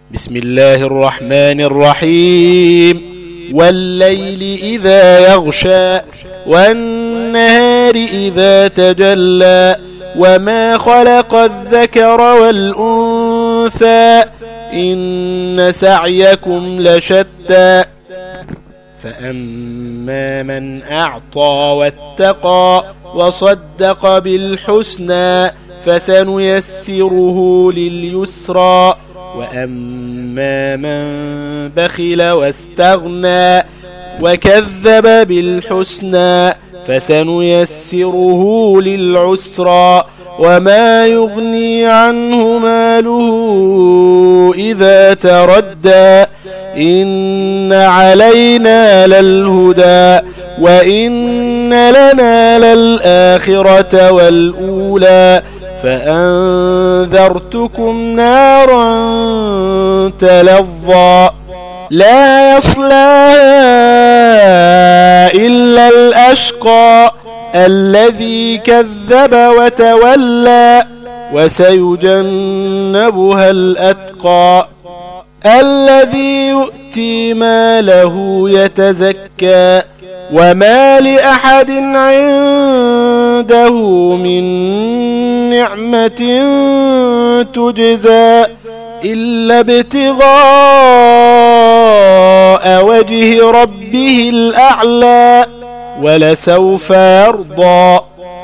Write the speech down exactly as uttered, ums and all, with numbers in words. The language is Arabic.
بسم الله الرحمن الرحيم والليل إذا يغشى والنهار إذا تجلى وما خلق الذكر والأنثى إن سعيكم لشتى فأما من أعطى واتقى وصدق بالحسنى فسنيسره لليسرى وأما من بخل واستغنى وكذب بالحسنى فسنيسره للعسرى وما يغني عنه ماله إذا تردى إن علينا للهدى وإن لنا للآخرة والأولى فأنذرتكم نارا تلظى لا يصلاها إلا الأشقى الذي كذب وتولى وسيجنبها الأتقى الذي يؤتي ماله يتزكى وما لأحد عنده من نعمة تجزى إلا ابتغاء وجه ربه الأعلى ولسوف يرضى.